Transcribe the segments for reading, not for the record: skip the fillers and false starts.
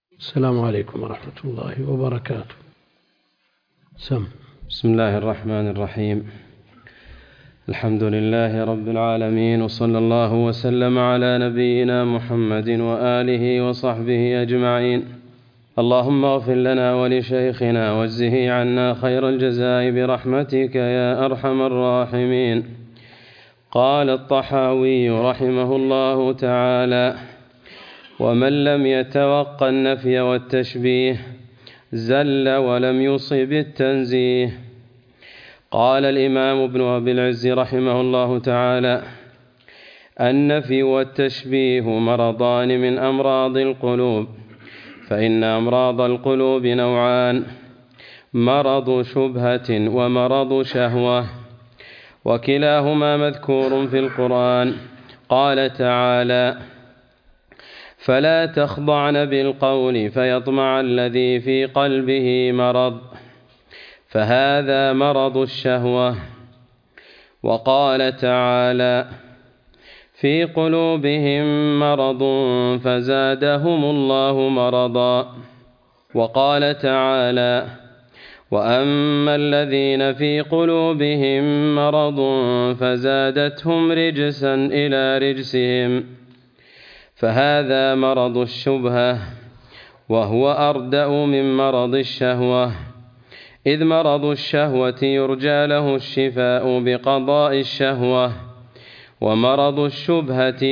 السلام عليكم ورحمة الله وبركاته. بسم الله الرحمن الرحيم. الحمد لله رب العالمين، وصلى الله وسلم على نبينا محمد وآله وصحبه أجمعين. اللهم اغفر لنا ولشيخنا واجزه عنا خير الجزاء برحمتك يا أرحم الراحمين. قال الطحاوي رحمه الله تعالى: ومن لم يتوق النفي والتشبيه زل ولم يصب التنزيه. قال الإمام ابن أبي العز رحمه الله تعالى: النفي والتشبيه مرضان من أمراض القلوب، فإن أمراض القلوب نوعان: مرض شبهة ومرض شهوة، وكلاهما مذكور في القرآن. قال تعالى: فلا تخضعن بالقول فيطمع الذي في قلبه مرض، فهذا مرض الشهوة. وقال تعالى: في قلوبهم مرض فزادهم الله مرضا. وقال تعالى: وأما الذين في قلوبهم مرض فزادتهم رجسا إلى رجسهم، فهذا مرض الشبهة، وهو أردأ من مرض الشهوة، إذ مرض الشهوة يرجى له الشفاء بقضاء الشهوة، ومرض الشبهة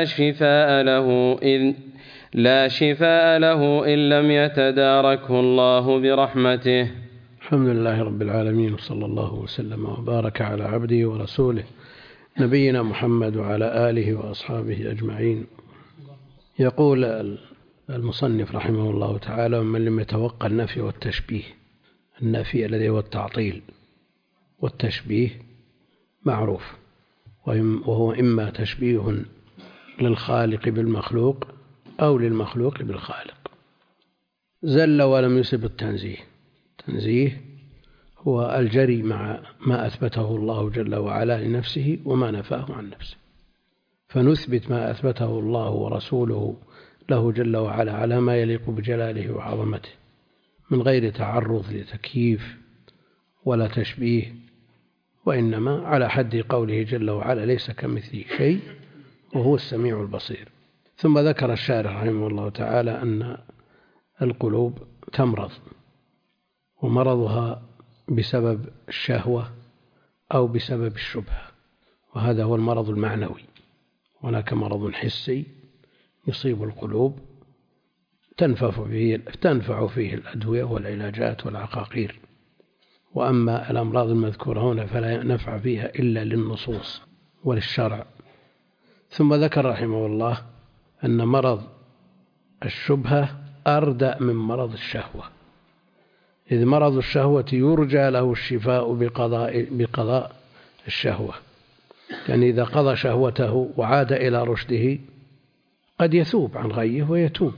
لا شفاء له إن لم يتداركه الله برحمته. الحمد لله رب العالمين، وصلى الله وسلم وبارك على عبده ورسوله نبينا محمد وعلى آله وأصحابه أجمعين. يقول المصنف رحمه الله تعالى: ومن لم يتوقع النفي والتشبيه. النفي الذي هو التعطيل، والتشبيه معروف، وهو إما تشبيه للخالق بالمخلوق أو للمخلوق بالخالق. زل ولم يصب التنزيه. التنزيه هو الجري مع ما أثبته الله جل وعلا لنفسه وما نفاه عن نفسه، فنثبت ما أثبته الله ورسوله له جل وعلا على ما يليق بجلاله وعظمته، من غير تعرض لتكييف ولا تشبيه، وإنما على حد قوله جل وعلا: ليس كمثله شيء وهو السميع البصير. ثم ذكر الشارح رحمه الله تعالى أن القلوب تمرض، ومرضها بسبب الشهوة أو بسبب الشبهة، وهذا هو المرض المعنوي. هناك مرض حسي يصيب القلوب تنفع فيه الأدوية والعلاجات والعقاقير، وأما الأمراض المذكورة هنا فلا نفع فيها إلا للنصوص وللشرع. ثم ذكر رحمه الله أن مرض الشبهة أردأ من مرض الشهوة، إذ مرض الشهوة يرجى له الشفاء بقضاء الشهوة، يعني إذا قضى شهوته وعاد إلى رشده قد يثوب عن غيه ويتوب،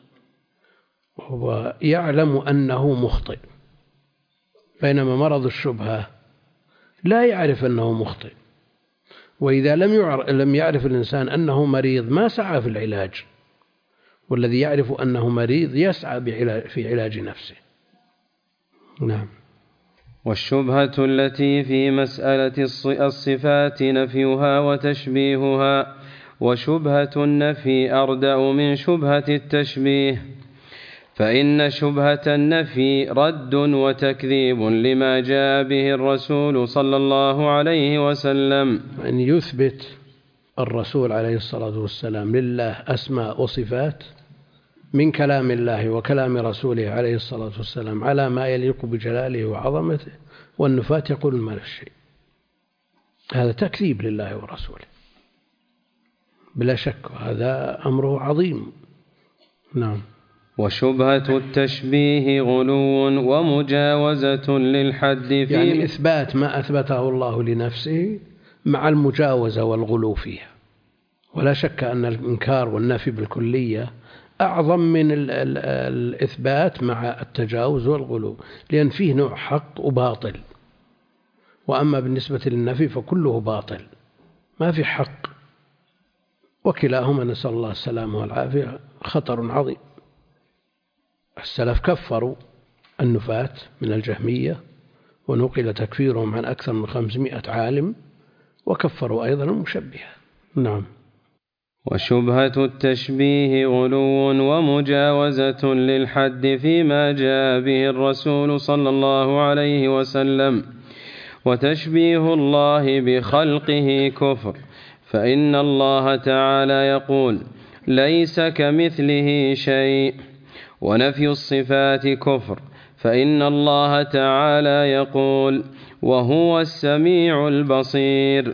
ويعلم أنه مخطئ. بينما مرض الشبهة لا يعرف أنه مخطئ، وإذا لم يعرف الإنسان أنه مريض ما سعى في العلاج، والذي يعرف أنه مريض يسعى في علاج نفسه. نعم. والشبهة التي في مسألة الصفات نفيها وتشبيهها، وشبهة النفي أردأ من شبهة التشبيه، فإن شبهة النفي رد وتكذيب لما جاء به الرسول صلى الله عليه وسلم. أن يثبت الرسول عليه الصلاة والسلام لله أسماء وصفات من كلام الله وكلام رسوله عليه الصلاة والسلام على ما يليق بجلاله وعظمته، والنفاة يقول ما لا شيء. هذا تكذيب لله ورسوله بلا شك، هذا أمره عظيم. نعم. وشبهة التشبيه غلو ومجاوزة للحد يعني إثبات ما أثبته الله لنفسه مع المجاوزة والغلو فيها. ولا شك أن الإنكار والنفي بالكلية أعظم من الإثبات مع التجاوز والغلو، لأن فيه نوع حق وباطل، وأما بالنسبة للنفي فكله باطل ما في حق، وكلاهما نسأل الله السلامة والعافية خطر عظيم. السلف كفروا النفاة من الجهمية، ونقل تكفيرهم عن أكثر من 500 عالم، وكفروا أيضا المشبهة. نعم. وشبهة التشبيه غلو ومجاوزة للحد فيما جاء به الرسول صلى الله عليه وسلم، وتشبيه الله بخلقه كفر، فإن الله تعالى يقول ليس كمثله شيء، ونفي الصفات كفر، فإن الله تعالى يقول وهو السميع البصير.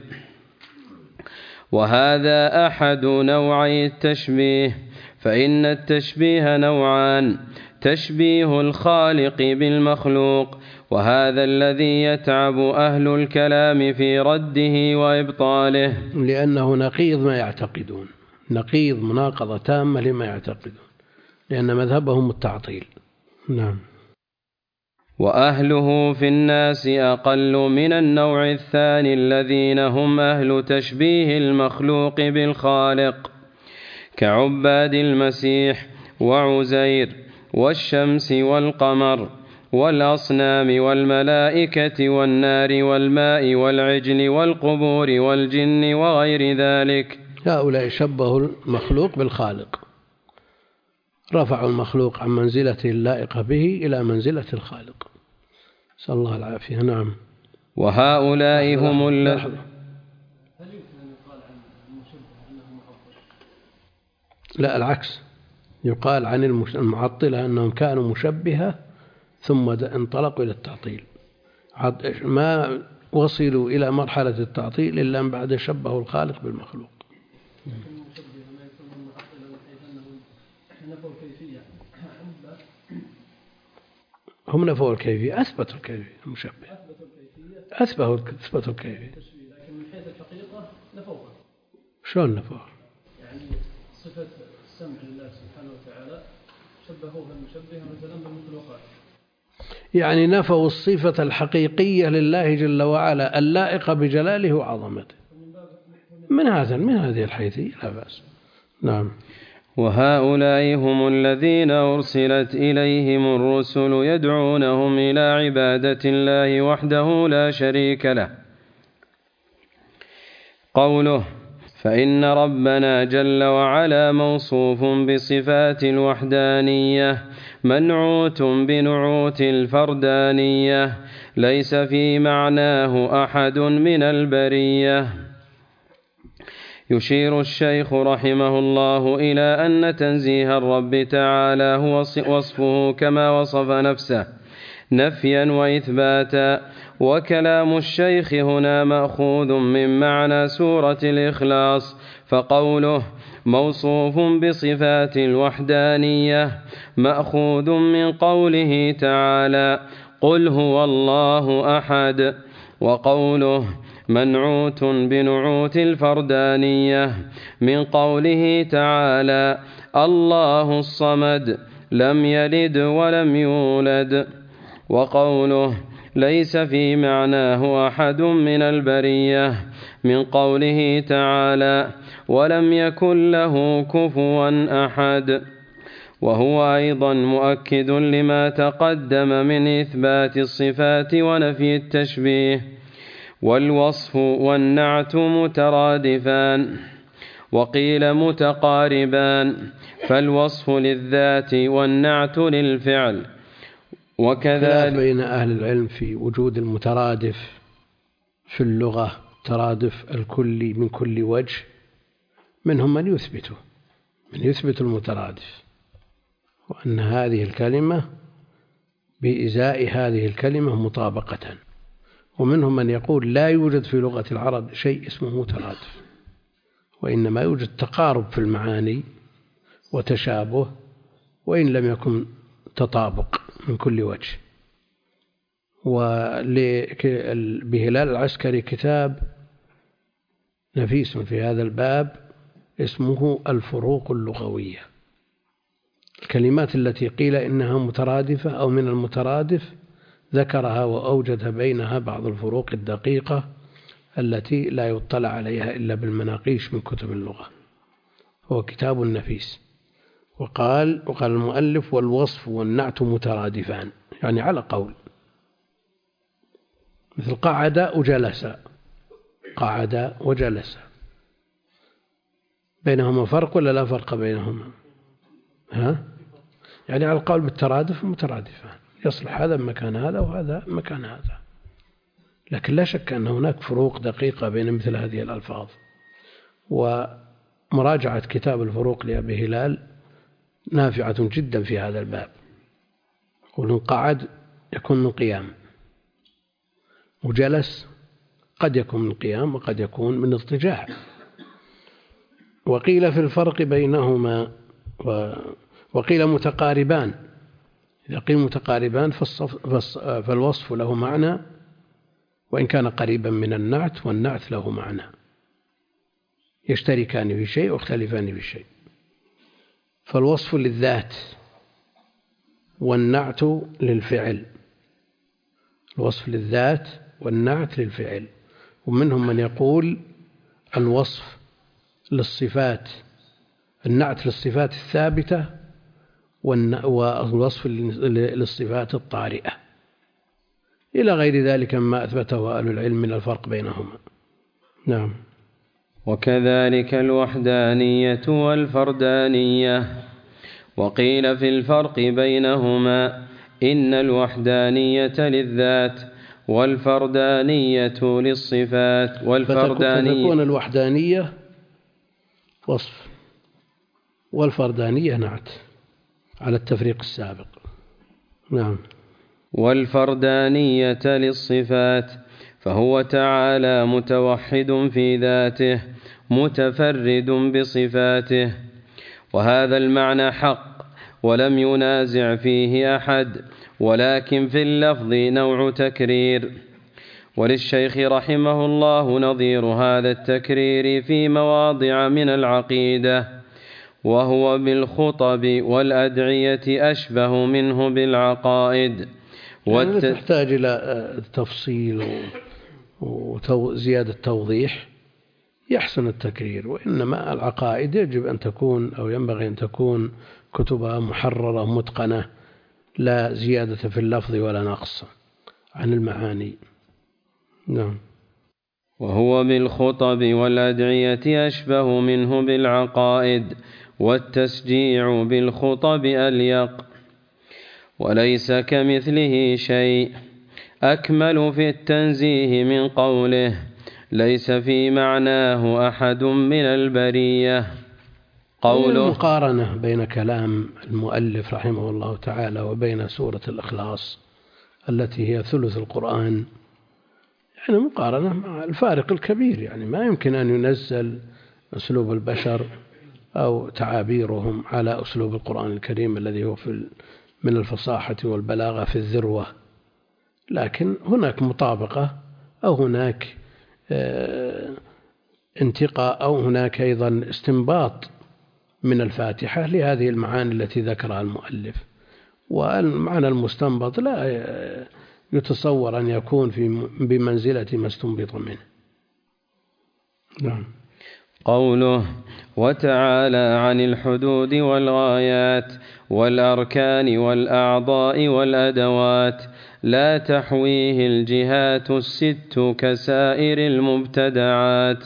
وهذا أحد نوعي التشبيه، فإن التشبيه نوعان: تشبيه الخالق بالمخلوق، وهذا الذي يتعب أهل الكلام في رده وإبطاله، لأنه نقيض ما يعتقدون، نقيض مناقضة تامة لما يعتقدون، لأن مذهبهم التعطيل. نعم. وأهله في الناس أقل من النوع الثاني الذين هم أهل تشبيه المخلوق بالخالق، كعباد المسيح وعزير والشمس والقمر والأصنام والملائكة والنار والماء والعجل والقبور والجن وغير ذلك. هؤلاء شبهوا المخلوق بالخالق، رفعوا المخلوق عن منزلته اللائقة به إلى منزلة الخالق، نسأل الله العافية. نعم. وهؤلاء هم الذين هل يمكن أن يقال عن المشبه أنه معطل؟ لا، العكس، يقال عن المعطلة أنهم كانوا مشبهة ثم انطلقوا إلى التعطيل، ما وصلوا إلى مرحلة التعطيل إلا من بعد شبهوا الخالق بالمخلوق. هم نفوا الكيفية، أثبتوا الكيفية. المشبه أثبتوا الكيفية، لكن من حيث الحقيقة نفوها. شلون نفوها؟ يعني صفة السمع لله سبحانه وتعالى شبهوها المشبهة مثلا بالمخلوقات، يعني نفوا الصفة الحقيقية لله جل وعلا اللائقة بجلاله وعظمته، من هذه الحيثية لا بأس. نعم. وهؤلاء هم الذين أرسلت إليهم الرسل يدعونهم إلى عبادة الله وحده لا شريك له. قوله فإن ربنا جل وعلا موصوف بصفات الوحدانية منعوت بنعوت الفردانية، ليس في معناه أحد من البرية. يشير الشيخ رحمه الله إلى أن تنزيه الرب تعالى هو وصفه كما وصف نفسه نفيا وإثباتا، وكلام الشيخ هنا مأخوذ من معنى سورة الإخلاص، فقوله موصوف بصفات الوحدانية مأخوذ من قوله تعالى قل هو الله أحد، وقوله منعوت بنعوت الفردانية من قوله تعالى الله الصمد لم يلد ولم يولد، وقوله ليس في معناه أحد من البرية من قوله تعالى ولم يكن له كفوا أحد، وهو أيضا مؤكد لما تقدم من إثبات الصفات ونفي التشبيه. والوصف والنعت مترادفان، وقيل متقاربان، فالوصف للذات والنعت للفعل. وكذلك بين أهل العلم في وجود المترادف في اللغة، ترادف الكل من كل وجه، منهم من يثبت المترادف، وأن هذه الكلمة بإزاء هذه الكلمة مطابقة، ومنهم من يقول لا يوجد في لغة العرب شيء اسمه مترادف، وإنما يوجد تقارب في المعاني وتشابه، وإن لم يكن تطابق من كل وجه. ولبهلال العسكري كتاب نفيس في هذا الباب اسمه الفروق اللغوية، الكلمات التي قيل إنها مترادفة أو من المترادف ذكرها وأوجد بينها بعض الفروق الدقيقة التي لا يطلع عليها إلا بالمناقيش من كتب اللغة، هو كتاب نفيس. وقال المؤلف والوصف والنعت مترادفان، يعني على قول، مثل قعد وجلس، قعد وجلس، بينهما فرق ولا لا فرق بينهما؟ يعني على القول بالترادف مترادفان، يصلح هذا مكان هذا وهذا مكان هذا، لكن لا شك أن هناك فروق دقيقة بين مثل هذه الألفاظ. ومراجعة كتاب الفروق لأبي هلال نافعة جدا في هذا الباب. يقولون قعد يكون من قيام، وجلس قد يكون من قيام وقد يكون من اضطجاع. وقيل في الفرق بينهما، وقيل متقاربان. إذا قيل متقاربان فالوصف له معنى وإن كان قريبا من النعت، والنعت له معنى، يشتركان في شيء ويختلفان في شيء. فالوصف للذات والنعت للفعل، الوصف للذات والنعت للفعل. ومنهم من يقول الوصف للصفات، النعت للصفات الثابتة والوصف للصفات الطارئة، إلى غير ذلك مما أثبته أهل العلم من الفرق بينهما. نعم. وكذلك الوحدانية والفردانية. وقيل في الفرق بينهما إن الوحدانية للذات والفردانية للصفات. فتكون الوحدانية وصف والفردانية نعت على التفريق السابق. نعم. والفردانية للصفات، فهو تعالى متوحد في ذاته متفرد بصفاته، وهذا المعنى حق ولم ينازع فيه أحد، ولكن في اللفظ نوع تكرير. وللشيخ رحمه الله نظير هذا التكرير في مواضع من العقيدة، وهو بالخطب والأدعية أشبه منه بالعقائد. يعني تحتاج إلى تفصيل وزيادة توضيح، يحسن التكرير. وإنما العقائد يجب أن تكون أو ينبغي أن تكون كتبها محررة متقنة، لا زيادة في اللفظ ولا نقص عن المعاني. نعم. وهو بالخطب والأدعية أشبه منه بالعقائد، والتسجيع بالخطب أليق. وليس كمثله شيء، أكمل في التنزيه من قوله ليس في معناه أحد من البرية. قوله المقارنة بين كلام المؤلف رحمه الله تعالى وبين سورة الإخلاص التي هي ثلث القرآن، يعني مقارنة مع الفارق الكبير. يعني ما يمكن أن ينزل أسلوب البشر أو تعابيرهم على أسلوب القرآن الكريم الذي هو من الفصاحة والبلاغة في الذروة، لكن هناك مطابقة أو هناك انتقاء أو هناك أيضا استنباط من الفاتحة لهذه المعاني التي ذكرها المؤلف. والمعنى المستنبط لا يتصور أن يكون بمنزلة ما استنبط منه. نعم. قوله وتعالى عن الحدود والغايات والأركان والأعضاء والأدوات لا تحويه الجهات الست كسائر المبتدعات.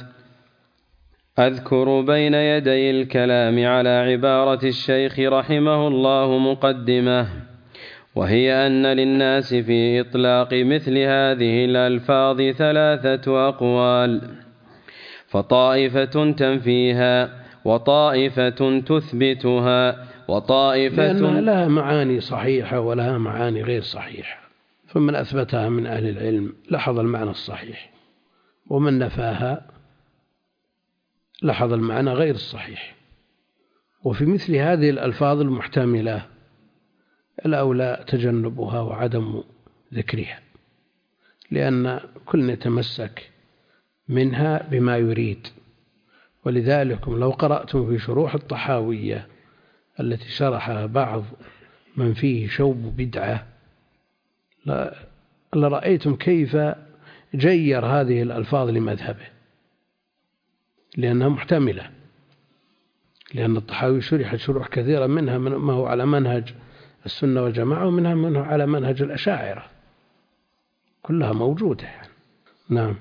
أذكر بين يدي الكلام على عبارة الشيخ رحمه الله مقدمة، وهي أن للناس في إطلاق مثل هذه الألفاظ 3 أقوال، فطائفة تنفيها وطائفة تثبتها وطائفة لأنها لها معاني صحيحة ولها معاني غير صحيحة، فمن أثبتها من أهل العلم لاحظ المعنى الصحيح، ومن نفاها لاحظ المعنى غير الصحيح. وفي مثل هذه الألفاظ المحتملة الأولى تجنبها وعدم ذكرها، لأن كل يتمسك منها بما يريد. ولذلك لو قرأتم في شروح الطحاوية التي شرحها بعض من فيه شوب بدعة لرأيتم كيف جير هذه الألفاظ لمذهبه، لأنها محتملة. لأن الطحاوي شرح شروح كثيرة، منها ما هو على منهج السنة والجماعة، ومنها منه على منهج الأشاعرة، كلها موجودة يعني. نعم.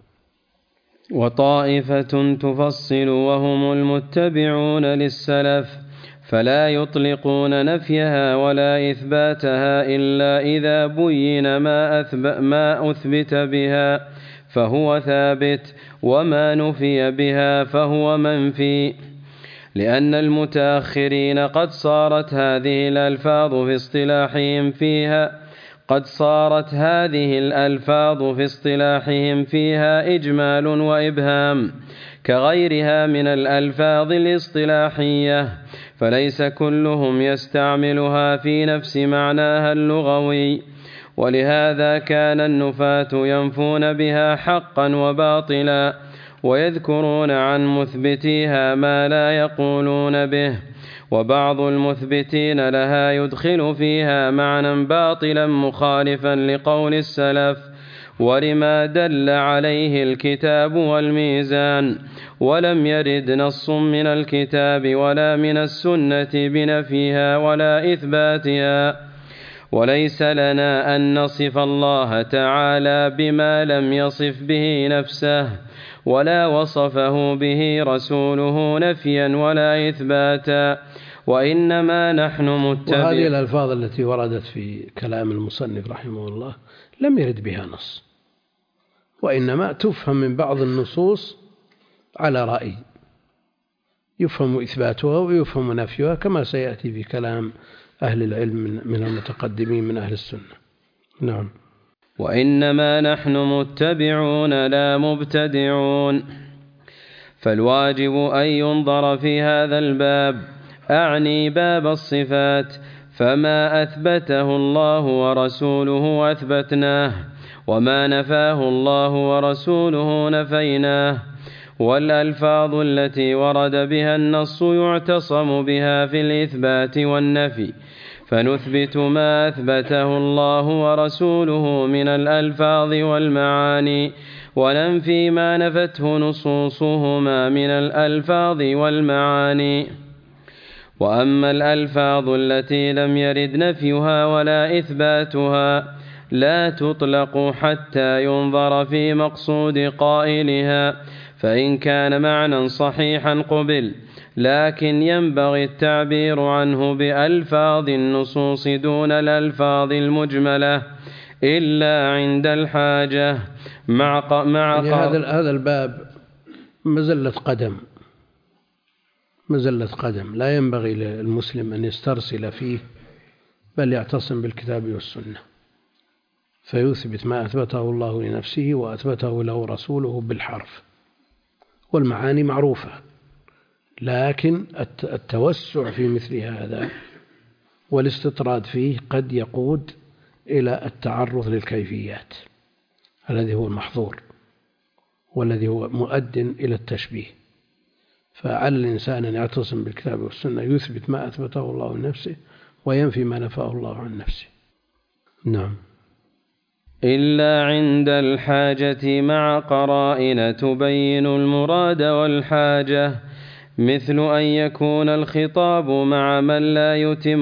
وطائفة تفصل وهم المتبعون للسلف، فلا يطلقون نفيها ولا إثباتها إلا إذا بين ما أثبت بها فهو ثابت، وما نفي بها فهو منفي. لأن المتأخرين قد صارت هذه الألفاظ في اصطلاحهم فيها إجمال وإبهام كغيرها من الألفاظ الاصطلاحية، فليس كلهم يستعملها في نفس معناها اللغوي. ولهذا كان النفاة ينفون بها حقا وباطلا، ويذكرون عن مثبتيها ما لا يقولون به، وبعض المثبتين لها يدخل فيها معنى باطلا مخالفا لقول السلف ولما دل عليه الكتاب والميزان، ولم يرد نص من الكتاب ولا من السنة بنفيها ولا إثباتها. وليس لنا أن نصف الله تعالى بما لم يصف به نفسه ولا وصفه به رسوله نفيا ولا إثباتا، وإنما نحن متبعون. وهذه الألفاظ التي وردت في كلام المصنف رحمه الله لم يرد بها نص، وإنما تفهم من بعض النصوص على رأي، يفهم إثباتها ويفهم نفيها، كما سيأتي في كلام أهل العلم من المتقدمين من أهل السنة. نعم. وإنما نحن متبعون لا مبتدعون. فالواجب أن ينظر في هذا الباب، أعني باب الصفات، فما أثبته الله ورسوله أثبتناه، وما نفاه الله ورسوله نفيناه. والألفاظ التي ورد بها النص يعتصم بها في الإثبات والنفي، فنثبت ما أثبته الله ورسوله من الألفاظ والمعاني، وننفي ما نفته نصوصهما من الألفاظ والمعاني. وأما الألفاظ التي لم يرد نفيها ولا إثباتها لا تطلق حتى ينظر في مقصود قائلها، فإن كان معنى صحيحا قبل، لكن ينبغي التعبير عنه بألفاظ النصوص دون الألفاظ المجملة إلا عند الحاجة يعني هذا الباب مزلة قدم، لا ينبغي للمسلم أن يسترسل فيه، بل يعتصم بالكتاب والسنة، فيثبت ما أثبته الله لنفسه وأثبته له رسوله بالحرف، والمعاني معروفة، لكن التوسع في مثل هذا والاستطراد فيه قد يقود إلى التعرض للكيفيات الذي هو المحظور والذي هو مؤد إلى التشبيه. فعلى الإنسان أن يعتصم بالكتاب والسنة، يثبت ما أثبته الله لنفسه وينفي ما نفاه الله عن نفسه. نعم. إلا عند الحاجة مع قرائن تبين المراد والحاجة، مثل أن يكون الخطاب مع من لا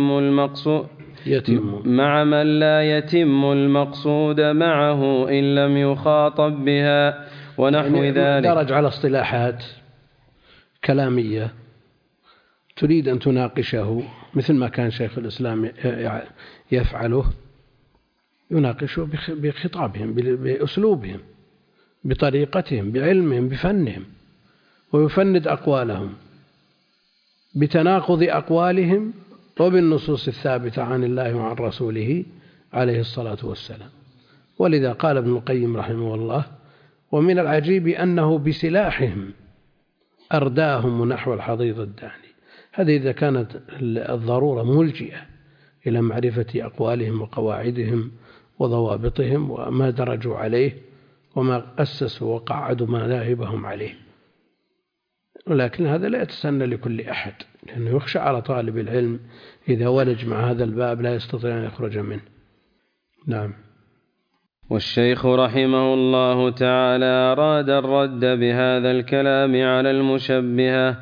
يتم المقصود معه إن لم يخاطب بها ونحو ذلك. درج على اصطلاحات كلامية تريد أن تناقشه، مثل ما كان شيخ الإسلام يفعله، يناقشه بخطابهم، بأسلوبهم، بطريقتهم، بعلمهم، بفنهم، ويفند أقوالهم بتناقض أقوالهم وبالنصوص الثابتة عن الله وعن رسوله عليه الصلاة والسلام. ولذا قال ابن القيم رحمه الله: ومن العجيب أنه بسلاحهم أرداهم نحو الحضيض الداني. هذه إذا كانت الضرورة ملجئة إلى معرفة أقوالهم وقواعدهم وضوابطهم وما درجوا عليه وما أسسوا وقعدوا مذاهبهم عليه. ولكن هذا لا يتسنى لكل أحد، لأنه يخشى على طالب العلم إذا ولج مع هذا الباب لا يستطيع أن يخرج منه. نعم. والشيخ رحمه الله تعالى أراد الرد بهذا الكلام على المشبهة،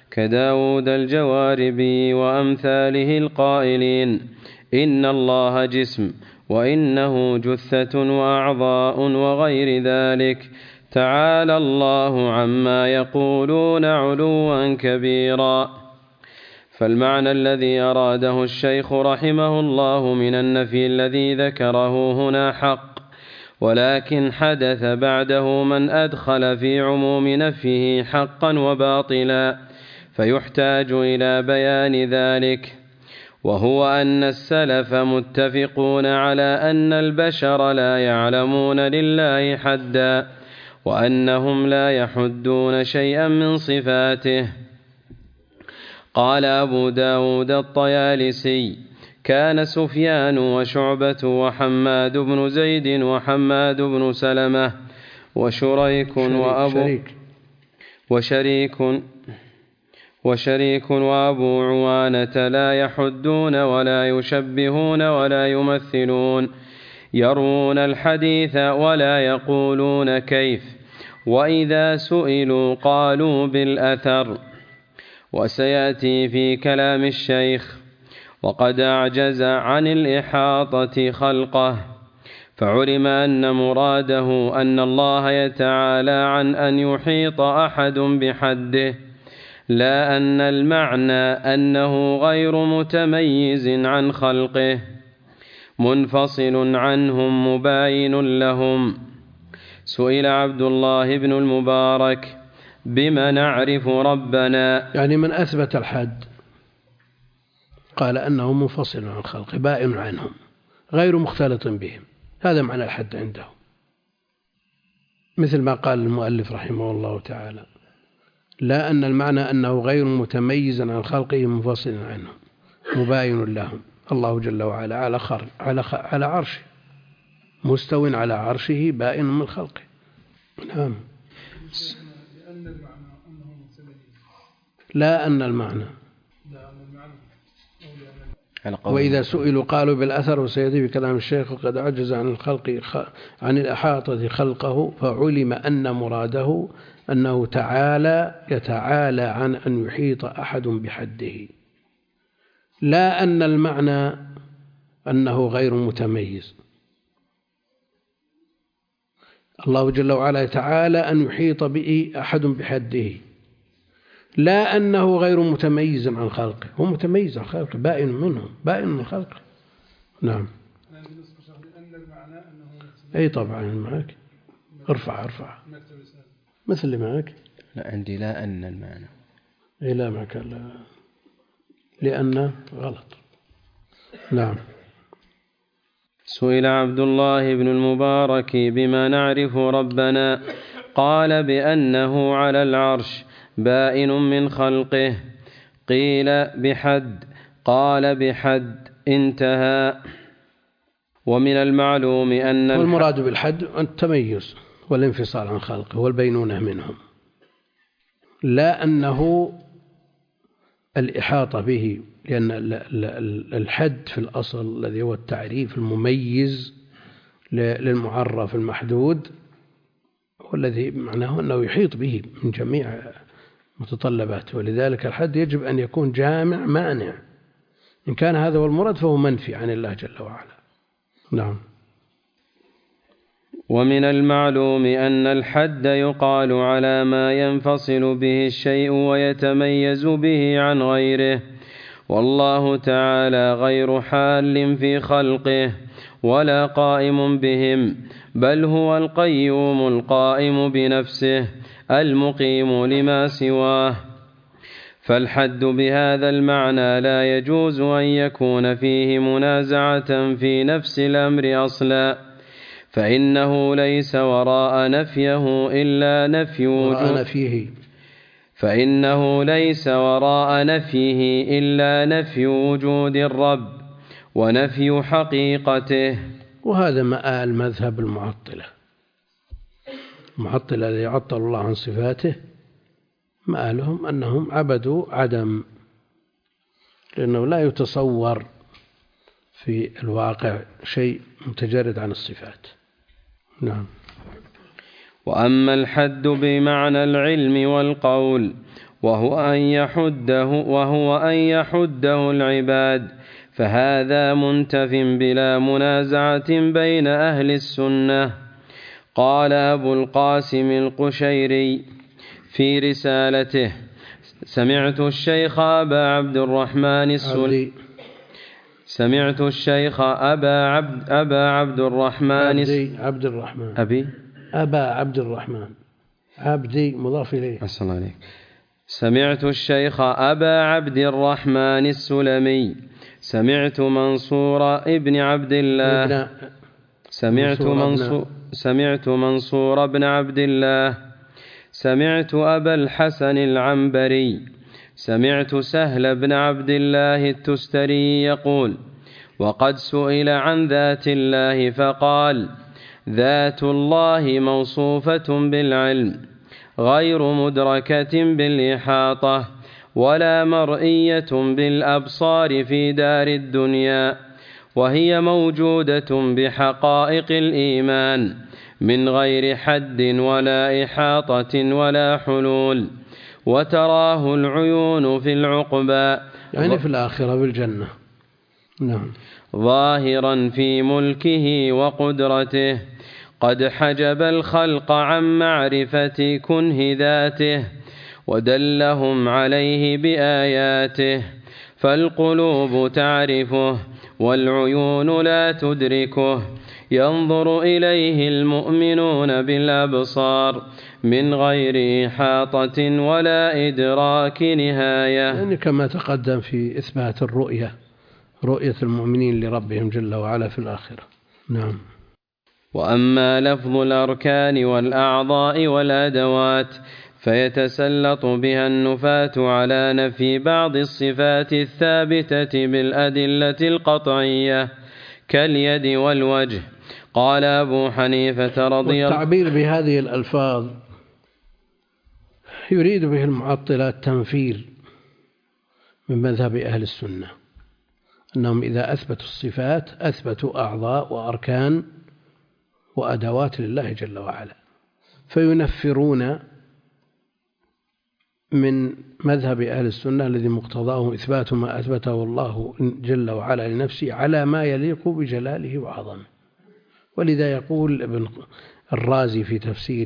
كداود الجواربي وأمثاله القائلين إن الله جسم وإنه جثة وأعضاء وغير ذلك، تعالى الله عما يقولون علوا كبيرا. فالمعنى الذي أراده الشيخ رحمه الله من النفي الذي ذكره هنا حق، ولكن حدث بعده من أدخل في عموم نفيه حقا وباطلا، فيحتاج إلى بيان ذلك، وهو أن السلف متفقون على أن البشر لا يعلمون لله حدا، وأنهم لا يحدون شيئا من صفاته. قال أبو داود الطيالسي: كان سفيان وشعبة وحماد بن زيد وحماد بن سلمة وشريك وأبو عوانة لا يحدون ولا يشبهون ولا يمثلون، يروون الحديث ولا يقولون كيف، وإذا سئلوا قالوا بالأثر. وسيأتي في كلام الشيخ: وقد أعجز عن الإحاطة خلقه، فعلم أن مراده أن الله يتعالى عن أن يحيط أحد بحده، لا أن المعنى أنه غير متميز عن خلقه، منفصل عنهم مباين لهم. سئل عبد الله بن المبارك: بما نعرف ربنا؟ يعني من أثبت الحد قال أنه منفصل عن خلقه بائن عنهم غير مختلط بهم، هذا معنى الحد عنده، مثل ما قال المؤلف رحمه الله تعالى: لا أن المعنى أنه غير متميز عن خلقه منفصل عنهم مباين لهم. الله جل وعلا على عرشه مستو على عرشه بائن من خلقه. نعم. لا أن المعنى وإذا سئلوا قالوا بالأثر، وسيأتي بكلام الشيخ: وقد عجز عن الإحاطة خلقه، فعلم أن مراده أنه يتعالى عن أن يحيط أحد بحده، لا أن المعنى أنه غير متميز. الله جل وعلا يتعالى أن يحيط به أحد بحده، لا أنه غير متميز عن خلقه، هو متميز عن خلقه، بائن منهم، بائن من خلقه. نعم. أي طبعا معك، ارفع مثل اللي معك. لا عندي لا أن المعنى. أي لا معك لا. لأن غلط. نعم. سئل عبد الله بن المبارك: بما نعرف ربنا؟ قال: بأنه على العرش بائن من خلقه. قيل: بحد؟ قال: بحد، انتهى. ومن المعلوم أن والمراد بالحد التميز والانفصال عن خلقه والبينونة منهم، لا أنه الإحاطة به، لأن الحد في الأصل الذي هو التعريف المميز للمعرف المحدود، والذي معناه أنه يحيط به من جميع متطلباته، ولذلك الحد يجب أن يكون جامع مانع. إن كان هذا هو المراد فهو منفي عن الله جل وعلا. نعم. ومن المعلوم أن الحد يقال على ما ينفصل به الشيء ويتميز به عن غيره، والله تعالى غير حال في خلقه ولا قائم بهم، بل هو القيوم القائم بنفسه المقيم لما سواه. فالحد بهذا المعنى لا يجوز أن يكون فيه منازعة في نفس الأمر أصلا، فإنه ليس وراء نفيه إلا نفي وجود، فإنه ليس وراء نفيه إلا نفي وجود الرب ونفي حقيقته. وهذا مآل مذهب المعطلة الذي يعطل الله عن صفاته، مآلهم أنهم عبدوا عدم، لأنه لا يتصور في الواقع شيء متجرد عن الصفات. نعم. وأما الحد بمعنى العلم والقول وهو أن يحده العباد، فهذا منتف بلا منازعة بين أهل السنة. قال أبو القاسم القشيري في رسالته: سمعت الشيخ أبا عبد الرحمن السلمي عبدي مضاف إليه. سمعت الشيخ أبا عبد الرحمن السلمي، سمعت منصور ابن عبد الله، سمعت منصور بن عبد الله، سمعت أبا الحسن العنبري، سمعت سهل بن عبد الله التستري يقول: وقد سئل عن ذات الله فقال: ذات الله موصوفة بالعلم غير مدركة بالإحاطة ولا مرئية بالأبصار في دار الدنيا، وهي موجودة بحقائق الإيمان من غير حد ولا إحاطة ولا حلول، وتراه العيون في العقبى، يعني في الآخرة بالجنة. نعم. ظاهرا في ملكه وقدرته، قد حجب الخلق عن معرفة كنه ذاته ودلهم عليه بآياته، فالقلوب تعرفه والعيون لا تدركه، ينظر إليه المؤمنون بالأبصار من غير إحاطة ولا إدراك نهاية. يعني كما تقدم في إثبات الرؤية، رؤية المؤمنين لربهم جل وعلا في الآخرة. نعم. وأما لفظ الأركان والأعضاء والأدوات فيتسلط بها النفاة على نفي بعض الصفات الثابتة بالأدلة القطعية كاليد والوجه. قال أبو حنيفة رضي الله عنه: والتعبير بهذه الألفاظ يريد به المعطلة التنفير من مذهب أهل السنة، أنهم إذا أثبتوا الصفات أثبتوا أعضاء وأركان وأدوات لله جل وعلا، فينفرون من مذهب أهل السنة الذي مقتضاه إثبات ما أثبته الله جل وعلا لنفسه على ما يليق بجلاله وعظمه. ولذا يقول ابن الرازي في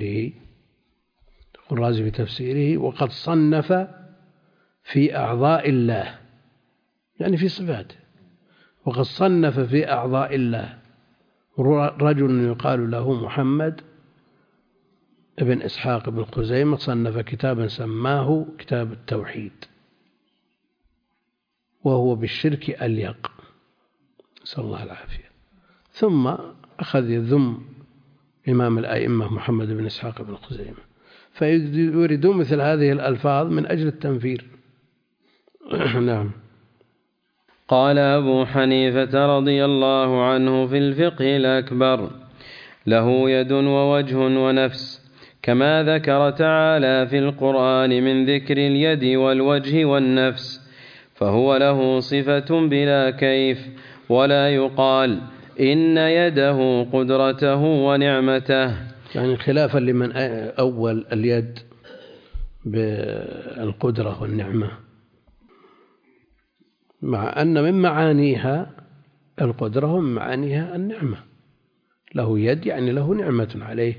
تفسيره: وقد صنف في أعضاء الله، يعني في صفاته، وقد صنف في أعضاء الله رجل يقال له محمد ابن إسحاق بن خزيمة، صنف كتابا سماه كتاب التوحيد، وهو بالشرك أليق، نسأل الله العافية. ثم أخذ يذم إمام الأئمة محمد بن إسحاق بن خزيمة، فيريدون مثل هذه الألفاظ من أجل التنفير. نعم. قال أبو حنيفة رضي الله عنه في الفقه الأكبر: له يد ووجه ونفس، كما ذكر تعالى في القرآن من ذكر اليد والوجه والنفس، فهو له صفة بلا كيف، ولا يقال إن يده قدرته ونعمته، يعني خلافا لمن أول اليد بالقدرة والنعمة، مع أن من معانيها القدرة ومن معانيها النعمة. له يد يعني له نعمة عليه،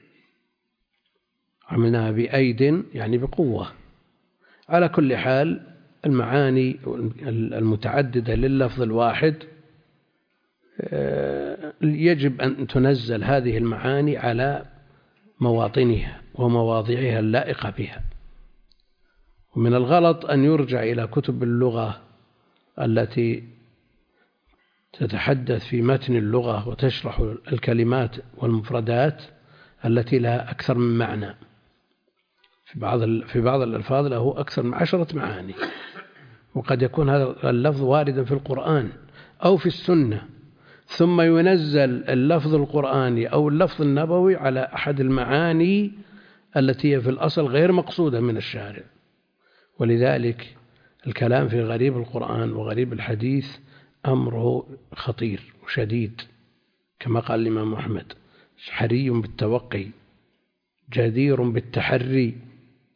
عملناها بأيد يعني بقوة. على كل حال المعاني المتعددة لللفظ الواحد يجب أن تنزل هذه المعاني على مواطنها ومواضعها اللائقة بها. ومن الغلط أن يرجع إلى كتب اللغة التي تتحدث في متن اللغة وتشرح الكلمات والمفردات التي لها أكثر من معنى. في بعض الألفاظ له أكثر من 10 معاني، وقد يكون هذا اللفظ واردا في القرآن أو في السنة، ثم ينزل اللفظ القرآني أو اللفظ النبوي على أحد المعاني التي هي في الأصل غير مقصودة من الشارع. ولذلك الكلام في غريب القرآن وغريب الحديث أمره خطير وشديد، كما قال الإمام أحمد: حري بالتوقي، جدير بالتحري،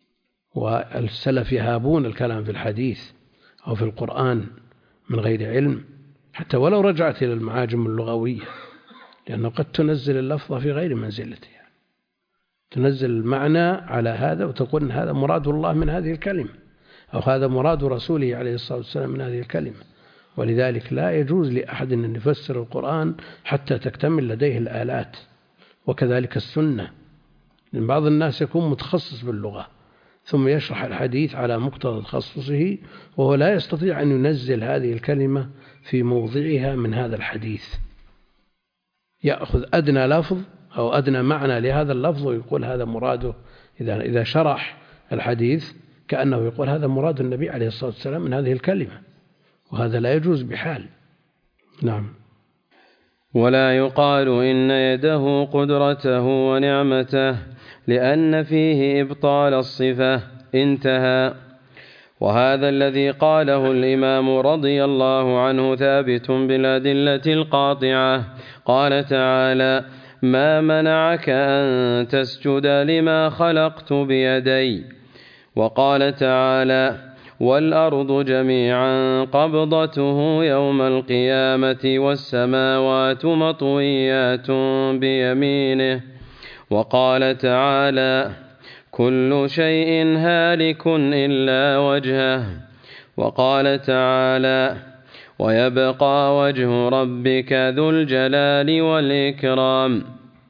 والسلف يهابون الكلام في الحديث أو في القرآن من غير علم، حتى ولو رجعت إلى المعاجم اللغوية، لأنه قد تنزل اللفظة في غير منزلتها، تنزل المعنى على هذا وتقول هذا مراد الله من هذه الكلمة، أو هذا مراد رسوله عليه الصلاة والسلام من هذه الكلمة. ولذلك لا يجوز لأحد أن يفسر القرآن حتى تكتمل لديه الآلات، وكذلك السنة. لأن بعض الناس يكون متخصص باللغة ثم يشرح الحديث على مقتضى تخصصه، وهو لا يستطيع أن ينزل هذه الكلمة في موضعها من هذا الحديث، يأخذ أدنى لفظ أو أدنى معنى لهذا اللفظ ويقول هذا مراده. إذا شرح الحديث كأنه يقول هذا مراد النبي عليه الصلاة والسلام من هذه الكلمة، وهذا لا يجوز بحال. نعم. ولا يقال إن يده قدرته ونعمته، لأن فيه إبطال الصفة. انتهى. وهذا الذي قاله الإمام رضي الله عنه ثابت بالأدلة القاطعة. قال تعالى: ما منعك أن تسجد لما خلقت بيدي. وقال تعالى: والأرض جميعا قبضته يوم القيامة والسماوات مطويات بيمينه. وقال تعالى: كل شيء هالك إلا وجهه. وقال تعالى: ويبقى وجه ربك ذو الجلال والإكرام.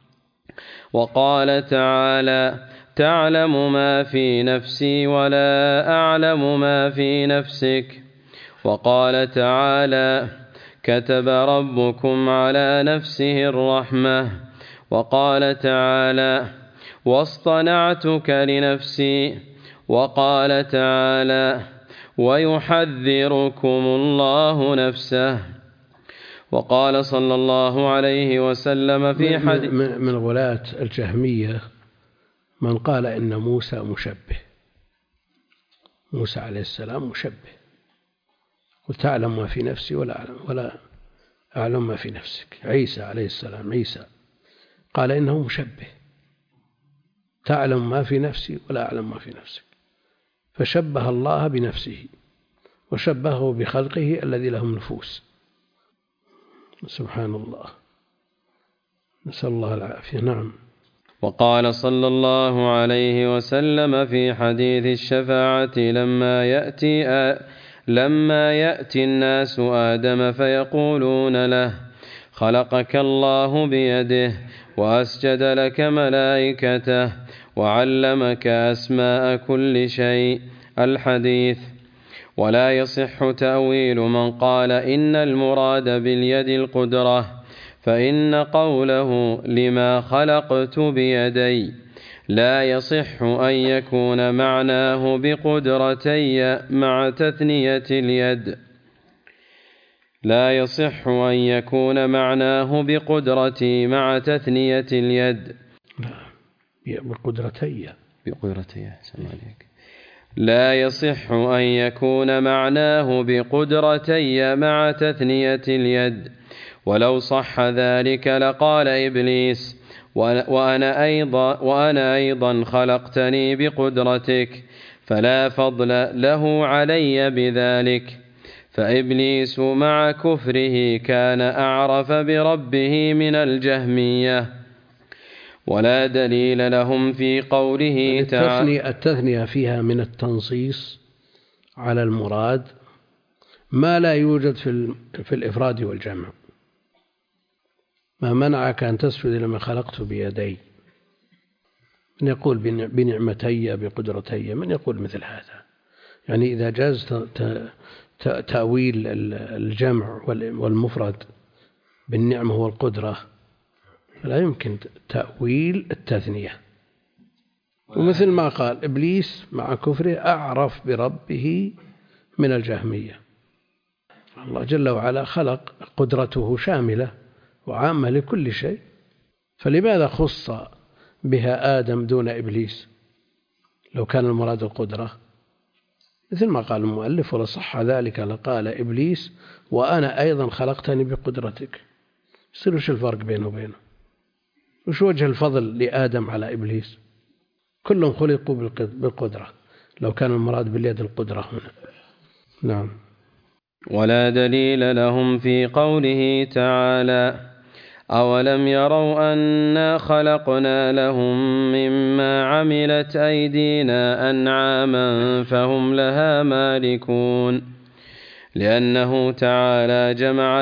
وقال تعالى: تعلم ما في نفسي ولا أعلم ما في نفسك. وقال تعالى: كتب ربكم على نفسه الرحمة. وقال تعالى: واصطنعتك لنفسي. وقال تعالى: ويحذركم الله نفسه. وقال صلى الله عليه وسلم في حديث من غلاة الجهمية من قال إن موسى مشبه، موسى عليه السلام مشبه، وتعلم ما في نفسي ولا أعلم ما في نفسك. عيسى عليه السلام، عيسى قال إنه مشبه، تعلم ما في نفسي ولا أعلم ما في نفسك، فشبه الله بنفسه وشبهه بخلقه الذي لهم نفوس. سبحان الله، نسأل الله العافية. نعم. وقال صلى الله عليه وسلم في حديث الشفاعة: لما يأتي الناس آدم فيقولون له: خلقك الله بيده، وأسجد لك ملائكته، وعلمك أسماء كل شيء. الحديث. ولا يصح تأويل من قال إن المراد باليد القدرة، فإن قوله لما خلقت بيدي لا يصح أن يكون معناه بقدرتي مع تثنية اليد، لا يصح أن يكون معناه بقدرتي مع تثنية اليد. بقدرتي لا يصح أن يكون معناه بقدرتي مع تثنية اليد. ولو صح ذلك لقال إبليس: وأنا أيضا خلقتني بقدرتك، فلا فضل له علي بذلك. فإبليس مع كفره كان أعرف بربه من الجهمية، ولا دليل لهم في قوله تعالى. التثنية فيها من التنصيص على المراد ما لا يوجد في الإفراد والجمع. ما منعك أن تسجد لما خلقت بيدي، من يقول بنعمتي بقدرتي، من يقول مثل هذا. يعني إذا جاز تأويل الجمع والمفرد بالنعمة والقدرة، فلا يمكن تأويل التثنية. ومثل ما قال إبليس مع كفره أعرف بربه من الجهمية. الله جل وعلا خلق، قدرته شاملة وعامة لكل شيء، فلماذا خص بها آدم دون إبليس لو كان المراد القدرة؟ مثل ما قال المؤلف: ولصح ذلك لقال إبليس وأنا أيضا خلقتني بقدرتك. يصير وش الفرق بينه وبينه؟ وش وجه الفضل لآدم على إبليس؟ كلهم خلقوا بالقدرة، لو كان المراد باليد القدرة هنا. نعم. ولا دليل لهم في قوله تعالى: أولم يروا أنا خلقنا لهم مما عملت أيدينا أنعاما فهم لها مالكون، لأنه تعالى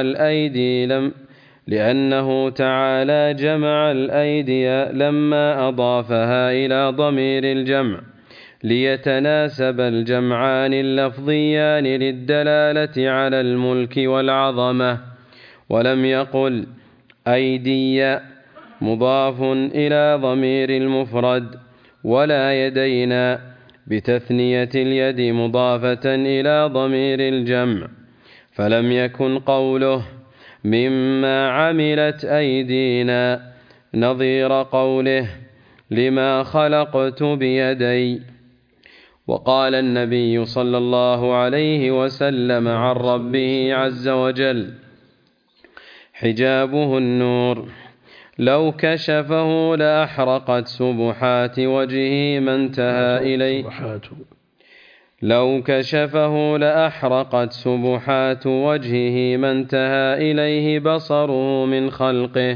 جمع الأيدي لما أضافها إلى ضمير الجمع ليتناسب الجمعان اللفظيان للدلالة على الملك والعظمة، ولم يقل أيدي مضاف إلى ضمير المفرد، ولا يدينا بتثنية اليد مضافة إلى ضمير الجمع، فلم يكن قوله مما عملت أيدينا نظير قوله لما خلقت بيدي. وقال النبي صلى الله عليه وسلم عن ربه عز وجل: حجابه النور، لو كشفه لأحرقت سبحات وجهه ما انتهى إليه بصره من خلقه.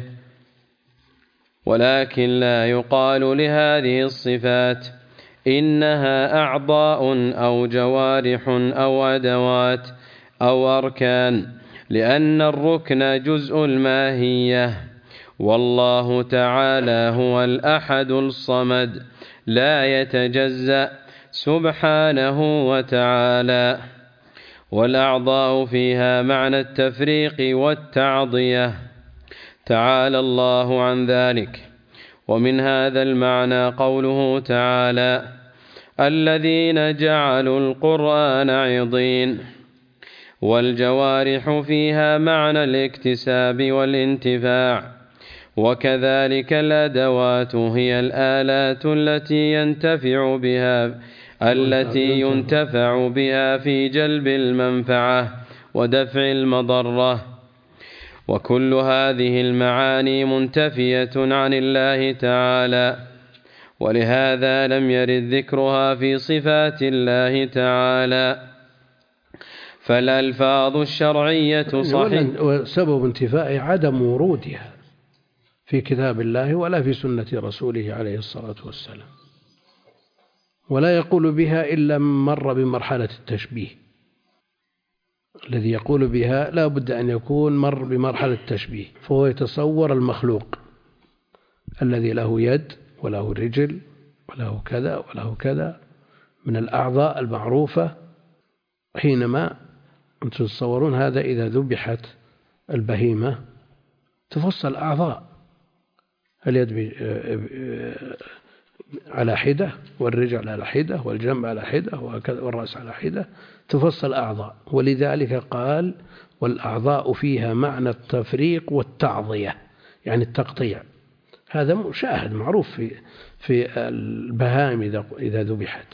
ولكن لا يقال لهذه الصفات إنها أعضاء أو جوارح أو أدوات أو أركان، لأن الركن جزء الماهية، والله تعالى هو الأحد الصمد لا يتجزأ سبحانه وتعالى، والأعضاء فيها معنى التفريق والتعضية، تعالى الله عن ذلك. ومن هذا المعنى قوله تعالى: الذين جعلوا القرآن عضين، والجوارح فيها معنى الاكتساب والانتفاع، وكذلك الأدوات هي الآلات التي ينتفع بها في جلب المنفعة ودفع المضرة، وكل هذه المعاني منتفية عن الله تعالى، ولهذا لم يرد ذكرها في صفات الله تعالى. فالألفاظ الشرعية صحيح، وسبب انتفاء عدم ورودها في كتاب الله ولا في سنة رسوله عليه الصلاة والسلام، ولا يقول بها إلا من مر بمرحلة التشبيه. الذي يقول بها لا بد أن يكون مر بمرحلة التشبيه، فهو يتصور المخلوق الذي له يد وله رجل وله كذا وله كذا من الأعضاء المعروفة. حينما أنتم تتصورون هذا إذا ذبحت البهيمة تفصل أعضاء، اليد على حدة، والرجل على حدة، والجنب على حدة، والرأس على حدة، تفصل أعضاء. ولذلك قال: والأعضاء فيها معنى التفريق والتعضية، يعني التقطيع. هذا مشاهد معروف في البهائم إذا ذبحت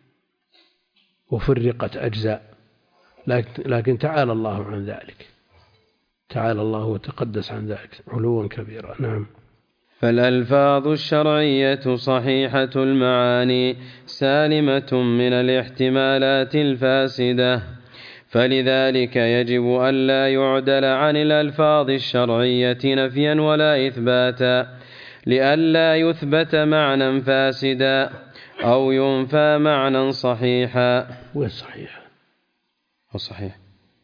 وفرقت أجزاء، لكن تعالى الله عن ذلك، تعالى الله وتقدس عن ذلك علوا كبيرا. نعم. فالألفاظ الشرعية صحيحة المعاني سالمة من الاحتمالات الفاسدة، فلذلك يجب أن لا يعدل عن الألفاظ الشرعية نفيا ولا إثباتا، لئلا يثبت معنى فاسدا أو ينفى معنى صحيحا. صحيح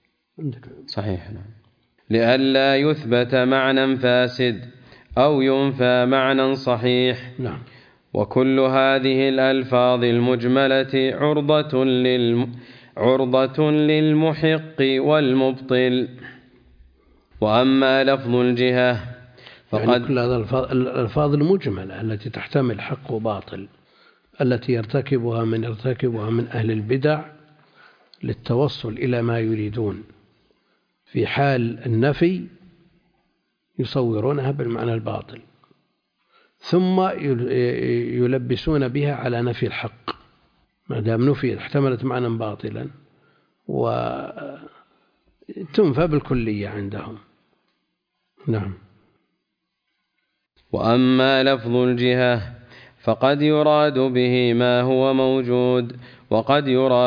لئلا يثبت معنى فاسد أو ينفى معنى صحيح. نعم. وكل هذه الألفاظ المجملة عرضة للمحق والمبطل. وأما لفظ الجهة فقد يعني كل هذه الألفاظ المجملة التي تحتمل حق وباطل، التي يرتكبها من أهل البدع للتوصل إلى ما يريدون، في حال النفي يصورونها بالمعنى الباطل، ثم يلبسون بها على نفي الحق، ما دام نفي احتملت معنى باطلا وتنفى بالكلية عندهم. نعم. وأما لفظ الجهة فقد يراد به ما هو موجود وقد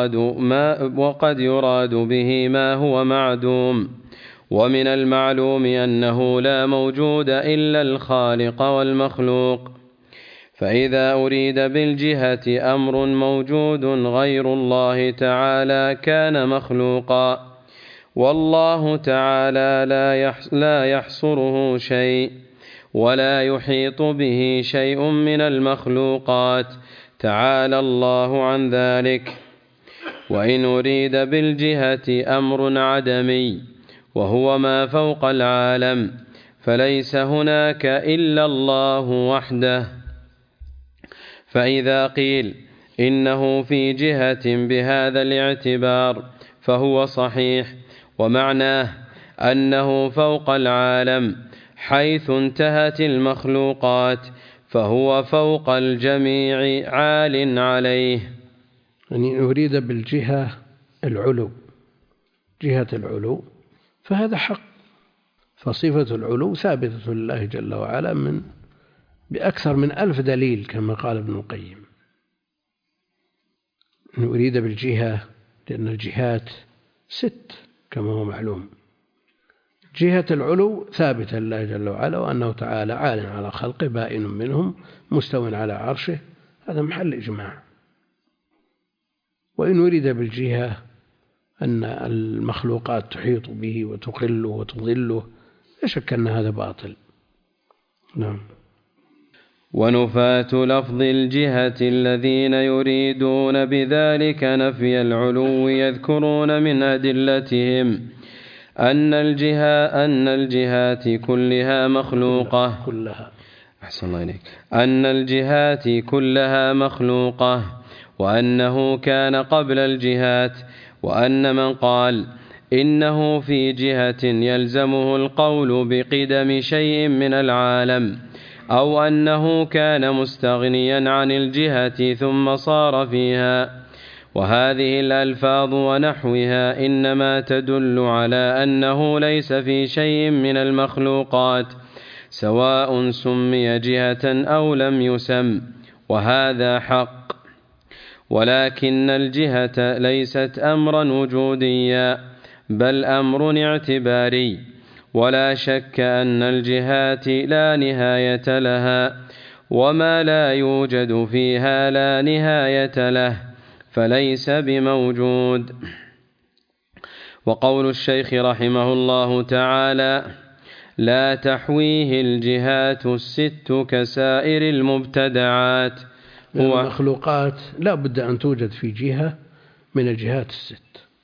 يراد به ما هو معدوم. ومن المعلوم أنه لا موجود إلا الخالق والمخلوق، فإذا أريد بالجهة أمر موجود غير الله تعالى كان مخلوقا، والله تعالى لا يحصره شيء ولا يحيط به شيء من المخلوقات، تعالى الله عن ذلك. وإن أريد بالجهة أمر عدمي وهو ما فوق العالم، فليس هناك إلا الله وحده. فإذا قيل إنه في جهة بهذا الاعتبار فهو صحيح، ومعناه أنه فوق العالم حيث انتهت المخلوقات، فهو فوق الجميع عال عليه. يعني أريد بالجهة العلو، جهة العلو، فهذا حق، فصفة العلو ثابتة لله جل وعلا بأكثر من 1000 دليل كما قال ابن القيم. أريد بالجهة لأن الجهات 6 كما هو معلوم. جهة العلو ثابتة لله جل وعلا، وأنه تعالى عال على خلقه بائن منهم مستو على عرشه، هذا محل إجماع. وإن أريد بالجهة أن المخلوقات تحيط به وتقله وتضله، لا شك أن هذا باطل. نعم. ونفاة لفظ الجهة الذين يريدون بذلك نفي العلو يذكرون من أدلتهم أن الجهات كلها مخلوقة. أحسن الله إليك. أن الجهات كلها مخلوقة، وأنه كان قبل الجهات، وأن من قال إنه في جهة يلزمه القول بقدم شيء من العالم، أو أنه كان مستغنيا عن الجهة ثم صار فيها. وهذه الألفاظ ونحوها إنما تدل على أنه ليس في شيء من المخلوقات، سواء سمي جهة أو لم يسم، وهذا حق. ولكن الجهة ليست أمرا وجوديا، بل أمر اعتباري، ولا شك أن الجهات لا نهاية لها، وما لا يوجد فيها لا نهاية له، فليس بموجود. وقول الشيخ رحمه الله تعالى: لا تحويه الجهات 6 كسائر المبتدعات، هو المخلوقات لا بد أن توجد في جهة من الجهات 6.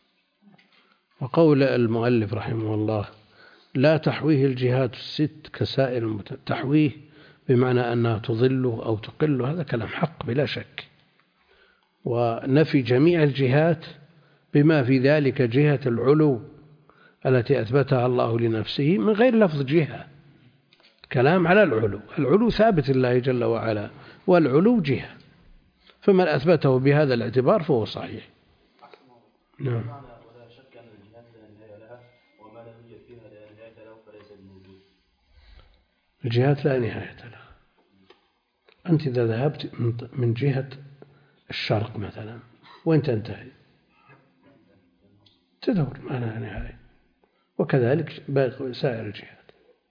وقول المؤلف رحمه الله لا تحويه الجهات 6 كسائر المبتدعات، تحويه بمعنى أنها تضله أو تقله، هذا كلام حق بلا شك. ونفي جميع الجهات بما في ذلك جهة العلو التي أثبتها الله لنفسه من غير لفظ جهة، كلام على العلو. العلو ثابت لله جل وعلا، والعلو جهة، فمن أثبته بهذا الاعتبار فهو صحيح. نعم. ولا شك أن الجهات لا نهاية لها، وما لا يوجد فيها لا نهاية له، فليس بموجود. الجهات لا نهاية لها. أنت إذا ذهبت من جهة الشرق مثلا، وين تنتهي؟ تدور ما لها نهاية. وكذلك باقي سائر الجهات.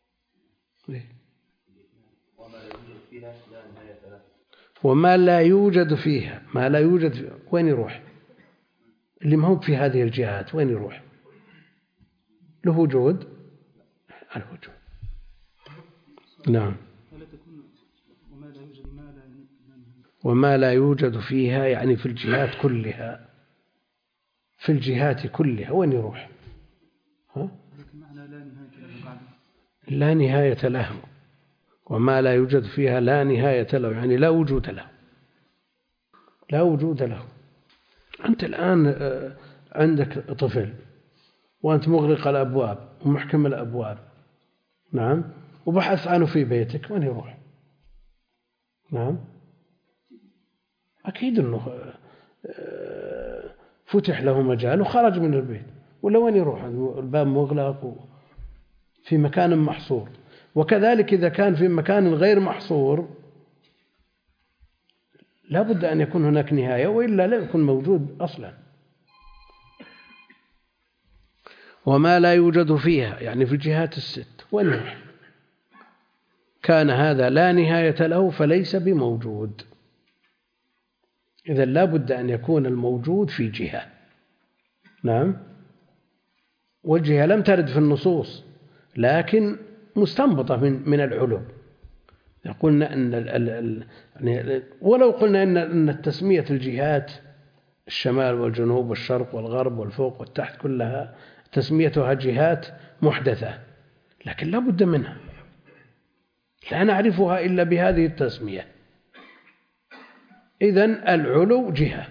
وما لا يوجد فيها، ما لا يوجد فيها وين يروح؟ اللي ما هو في هذه الجهات وين يروح؟ له وجود؟ الوجود. نعم. وما لا يوجد فيها يعني في الجهات كلها، في الجهات كلها وين يروح؟ ها؟ لا نهاية له. وما لا يوجد فيها لا نهاية له، يعني لا وجود له، لا وجود له. أنت الآن عندك طفل وأنت مغلق الأبواب ومحكم الأبواب، نعم، وبحث عنه في بيتك، وين يروح؟ نعم، أكيد أنه فتح له مجال وخرج من البيت، ولا وين يروح؟ الباب مغلق في مكان محصور. وكذلك إذا كان في مكان غير محصور لا بد أن يكون هناك نهاية، وإلا لا يكون موجود أصلا. وما لا يوجد فيها يعني في الجهات الست والنهاية كان هذا لا نهاية له فليس بموجود. إذن لا بد أن يكون الموجود في جهة. نعم. والجهة لم ترد في النصوص لكن مستنبطة من العلوم. قلنا أن يعني ولو قلنا أن التسمية الجهات الشمال والجنوب والشرق والغرب والفوق والتحت كلها تسميتها جهات محدثة، لكن لا بد منها، لا نعرفها إلا بهذه التسمية. إذن العلو جهة،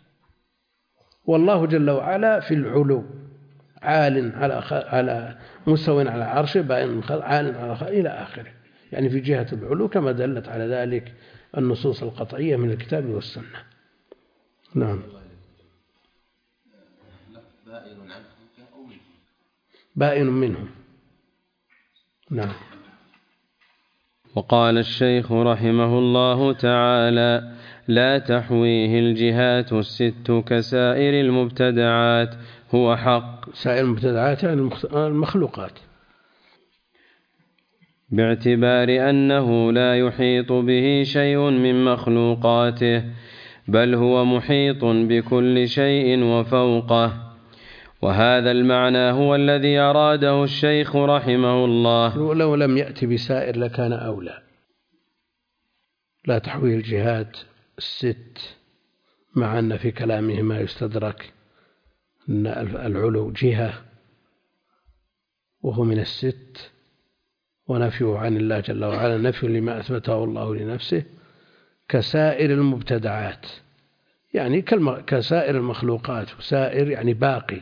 والله جل وعلا في العلو عال على مستوى على عرشه، بائن عال على إلى آخره، يعني في جهة العلو كما دلت على ذلك النصوص القطعية من الكتاب والسنة. نعم. بائن منهم. نعم. وقال الشيخ رحمه الله تعالى: لا تحويه الجهات الست كسائر المبتدعات، هو حق. سائر المبتدعات يعني المخلوقات، باعتبار أنه لا يحيط به شيء من مخلوقاته، بل هو محيط بكل شيء وفوقه. وهذا المعنى هو الذي أراده الشيخ رحمه الله. لو لم يأتي بسائر لكان أولى. لا تحويه الجهات الست، مع أن في كلامه ما يستدرك أن العلو جهة وهو من الست، ونفيه عن الله جل وعلا نفي لما أثبته الله لنفسه كسائر المبتدعات، يعني كسائر المخلوقات، وسائر يعني باقي،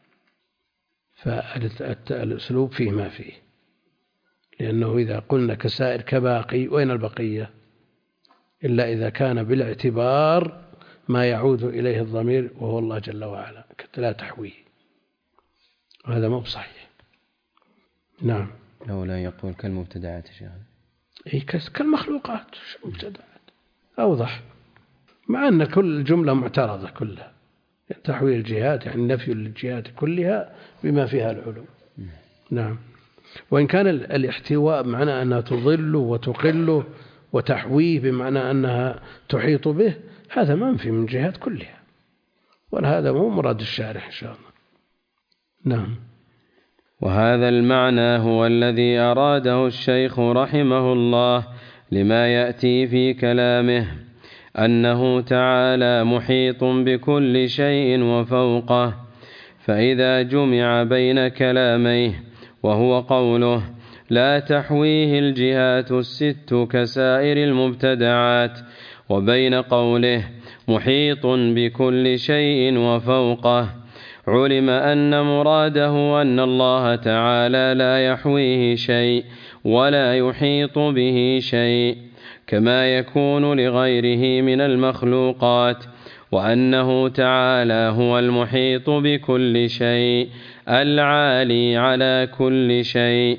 فالأسلوب فيه ما فيه، لأنه إذا قلنا كسائر كباقي وين البقية؟ إلا إذا كان بالاعتبار ما يعود إليه الضمير وهو الله جل وعلا، لا تحويه، وهذا مو بصحيح. نعم. لو لا يقول كالمبتدعات شيخ. إيه كالمخلوقات مبتدعات أوضح، مع أن كل الجملة معترضة كلها. تحويل الجهات يعني نفي الجهات كلها بما فيها العلو. نعم. وإن كان الاحتواء بمعنى أنها تضل وتقل، وتحويه بمعنى أنها تحيط به، هذا منفي من الجهات كلها، وهذا مو مراد الشارح إن شاء الله. نعم. وهذا المعنى هو الذي أراده الشيخ رحمه الله لما يأتي في كلامه، أنه تعالى محيط بكل شيء وفوقه. فإذا جمع بين كلاميه وهو قوله لا تحويه الجهات الست كسائر المبتدعات، وبين قوله محيط بكل شيء وفوقه، علم أن مراده أن الله تعالى لا يحويه شيء ولا يحيط به شيء كما يكون لغيره من المخلوقات، وأنه تعالى هو المحيط بكل شيء العالي على كل شيء.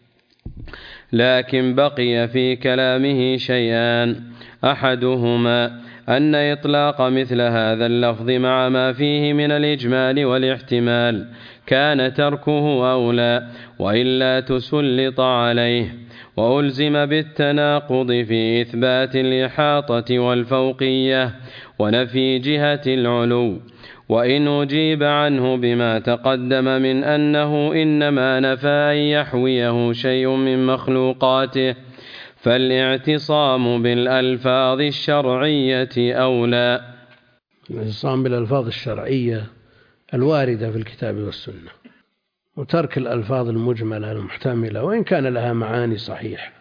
لكن بقي في كلامه شيئان: أحدهما أن إطلاق مثل هذا اللفظ مع ما فيه من الإجمال والاحتمال كان تركه أولى، وإلا تسلط عليه وألزم بالتناقض في إثبات الإحاطة والفوقية ونفي جهة العلو. وإن أجيب عنه بما تقدم من أنه إنما نفى أن يحويه شيء من مخلوقاته، فالاعتصام بالألفاظ الشرعية أولى. الاعتصام بالألفاظ الشرعية الواردة في الكتاب والسنة، وترك الألفاظ المجملة المحتملة وإن كان لها معاني صحيحة،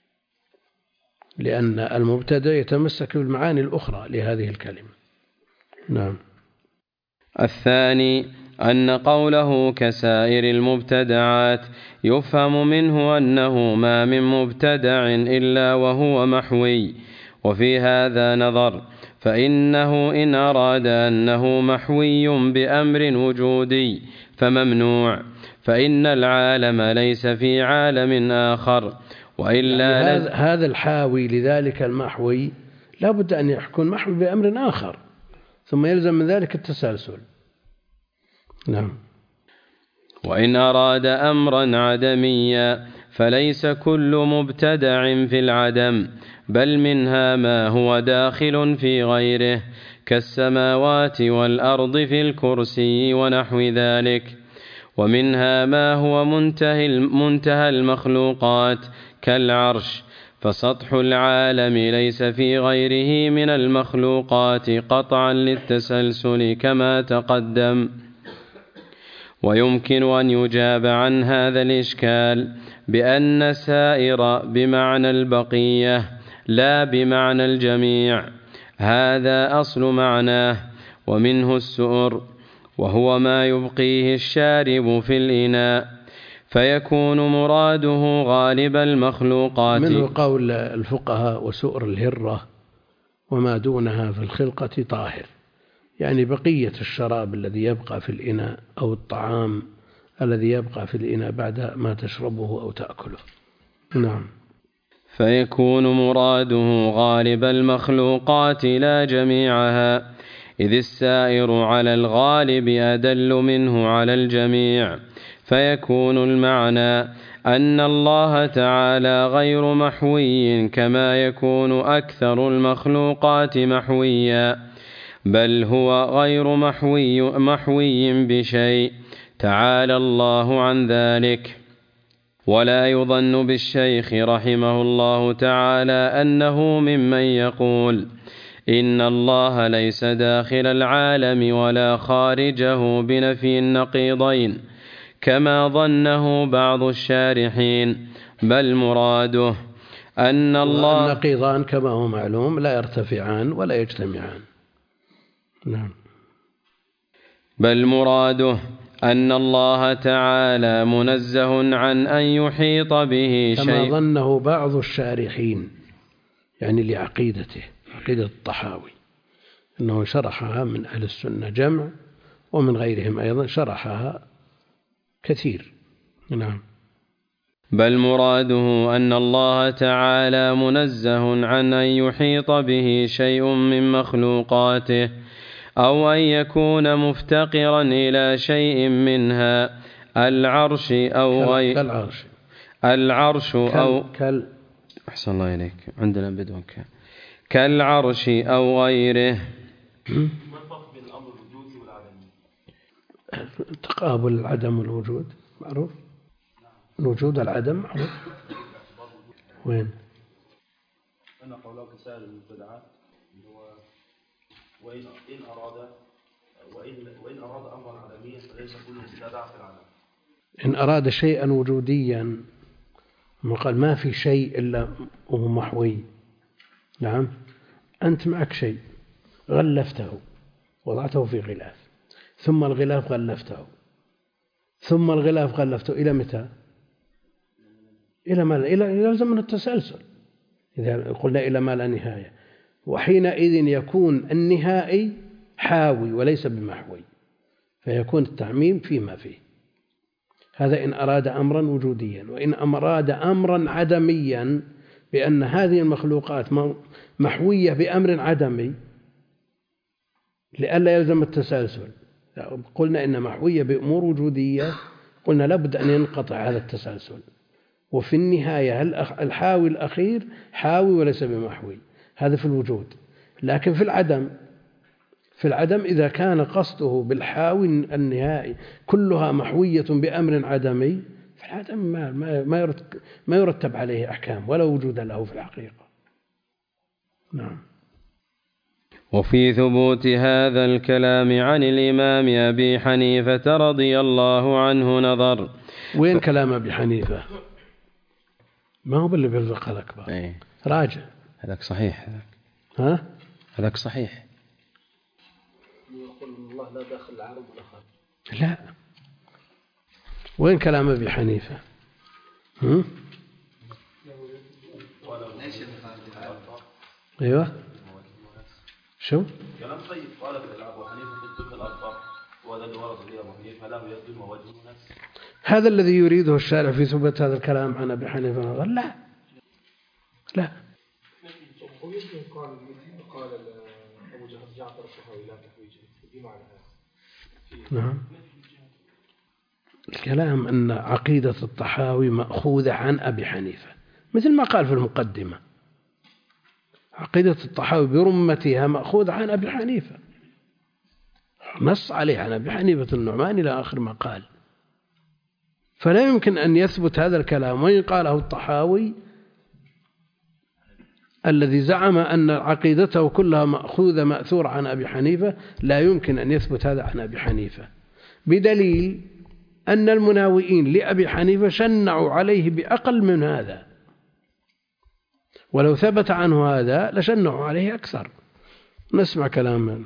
لأن المبتدأ يتمسك بالمعاني الأخرى لهذه الكلمة. نعم. الثاني أن قوله كسائر المبتدعات يفهم منه أنه ما من مبتدع إلا وهو محوي، وفي هذا نظر، فإنه إن أراد أنه محوي بأمر وجودي فممنوع، فإن العالم ليس في عالم آخر، وإلا يعني هذا الحاوي لذلك المحوي لا بد أن يكون محوي بأمر آخر، ثم يلزم من ذلك التسلسل. نعم. وإن أراد أمرا عدميا فليس كل مبتدع في العدم، بل منها ما هو داخل في غيره، كالسماوات والأرض في الكرسي ونحو ذلك. ومنها ما هو منتهى المخلوقات كالعرش، فسطح العالم ليس في غيره من المخلوقات قطعا للتسلسل كما تقدم. ويمكن أن يجاب عن هذا الإشكال بأن السائر بمعنى البقية لا بمعنى الجميع، هذا أصل معناه. ومنه السؤر، وهو ما يبقيه الشارب في الإناء، فيكون مراده غالب المخلوقات. منه قول الفقهاء وسؤر الهرة وما دونها في الخلقة طاهر، يعني بقية الشراب الذي يبقى في الإناء أو الطعام الذي يبقى في الإناء بعد ما تشربه أو تأكله. نعم. فيكون مراده غالب المخلوقات لا جميعها، إذ السائر على الغالب أدل منه على الجميع. فيكون المعنى أن الله تعالى غير محوي كما يكون أكثر المخلوقات محويا، بل هو غير محوي بشيء، تعالى الله عن ذلك. ولا يظن بالشيخ رحمه الله تعالى أنه ممن يقول إن الله ليس داخل العالم ولا خارجه بنفي النقيضين، كما ظنه بعض الشارحين، بل مراده أن الله النقيضان كما هو معلوم لا يرتفعان ولا يجتمعان. نعم. بل مراده أن الله تعالى منزه عن أن يحيط به شيء، كما ظنه بعض الشارحين، يعني لعقيدته، عقيدة الطحاوي، أنه شرحها من أهل السنة جمع، ومن غيرهم أيضا شرحها كثير. نعم. بل مراده أن الله تعالى منزه عن أن يحيط به شيء من مخلوقاته، أو أن يكون مفتقرا إلى شيء منها، العرش أو كالعرش، العرش أو أحسن الله إليك، عندنا بدون كالعرش أو غيره. تقابل العدم والوجود معروف، الوجود العدم معروف. وين؟ أنا قولك سائر المبتدعات وإن أراد أمرا عدميا فليس كل مبتدع في العدم. إن أراد شيئا وجوديا، قال ما في شيء إلا وهو محوي. نعم. أنت معك شيء غلفته وضعته في غلاف، ثم الغلاف غلفته، ثم الغلاف غلفته إلى متى؟ إلى ما إلى زمن التسلسل، إذا قلنا إلى ما لا نهاية، وحينئذ يكون النهائي حاوي وليس بمحوي، فيكون التعميم فيما فيه. هذا إن أراد أمرا وجوديا. وإن أراد أمرا عدميا بأن هذه المخلوقات محوية بأمر عدمي لئلا يلزم التسلسل، قلنا إن محوية بأمور وجودية، قلنا لابد أن ينقطع هذا التسلسل، وفي النهاية الحاوي الأخير حاوي وليس بمحوي، هذا في الوجود. لكن في العدم إذا كان قصده بالحاوي النهائي كلها محوية بأمر عدمي، فالعدم ما يرتب عليه أحكام ولا وجود له في الحقيقة. نعم. وفي ثبوت هذا الكلام عن الإمام أبي حنيفة رضي الله عنه نظر. وين كلام أبي حنيفة؟ ما هو باللي بالفقه الأكبر. راجع هذاك صحيح. ها؟ هذاك صحيح. يقول الله لا داخل العالم ولا خارج. لا. وين كلام أبي حنيفة؟ أيوة. شو؟ كلام طيب. قال أبو حنيفة في الطب الأربع، وهذا اللي ورد به أبو حنيفة له يد ووجه نفس. هذا الذي يريده الشارع في ثبوت هذا الكلام عن أبي حنيفة. لا. قال أبو جعفر الطحاوي لا تحويج بمعنى نعم. الكلام أن عقيدة الطحاوي مأخوذة عن أبي حنيفة، مثل ما قال في المقدمة، عقيدة الطحاوي برمتها مأخوذة عن أبي حنيفة، نص عليه عن أبي حنيفة النعمان إلى آخر ما قال. فلا يمكن أن يثبت هذا الكلام، وإن قاله الطحاوي الذي زعم أن عقيدته كلها مأخوذة مأثور عن أبي حنيفة، لا يمكن أن يثبت هذا عن أبي حنيفة، بدليل أن المناوئين لأبي حنيفة شنعوا عليه بأقل من هذا، ولو ثبت عنه هذا لشنعوا عليه أكثر. نسمع كلاما.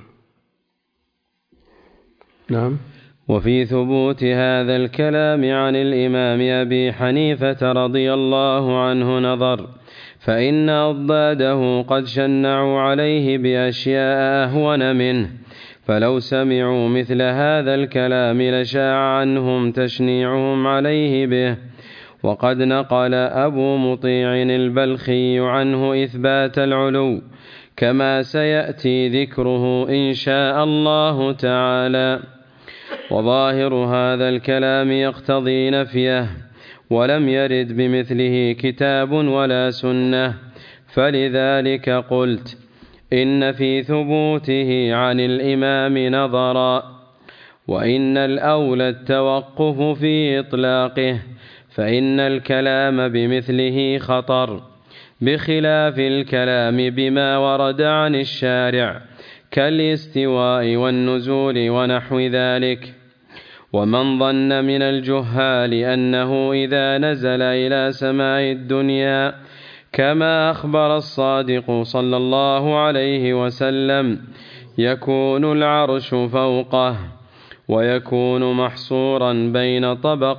نعم. وفي ثبوت هذا الكلام عن الإمام أبي حنيفة رضي الله عنه نظر، فإن أضداده قد شنعوا عليه بأشياء أهون منه، فلو سمعوا مثل هذا الكلام لشاع عنهم تشنيعهم عليه به. وقد نقل أبو مطيع البلخي عنه إثبات العلو، كما سيأتي ذكره إن شاء الله تعالى. وظاهر هذا الكلام يقتضي نفيه، ولم يرد بمثله كتاب ولا سنة، فلذلك قلت إن في ثبوته عن الإمام نظرا، وإن الأولى التوقف في إطلاقه، فإن الكلام بمثله خطر، بخلاف الكلام بما ورد عن الشارع كالاستواء والنزول ونحو ذلك. ومن ظن من الجهال أنه إذا نزل إلى سماء الدنيا كما أخبر الصادق صلى الله عليه وسلم يكون العرش فوقه، ويكون محصورا بين